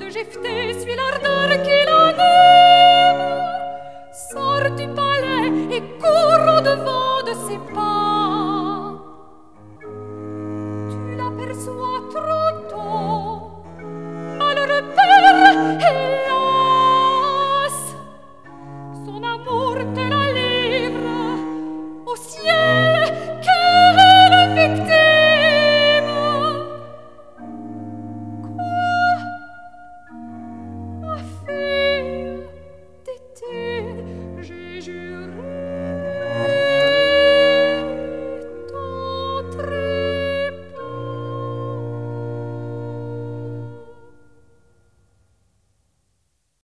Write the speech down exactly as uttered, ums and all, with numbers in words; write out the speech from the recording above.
que Jephthé suit l'ardeur qu'il anime, sort du palais et court au-devant de ses pas. Tu l'aperçois trop tôt, malheureux père, hélas, son amour te la livre au ciel.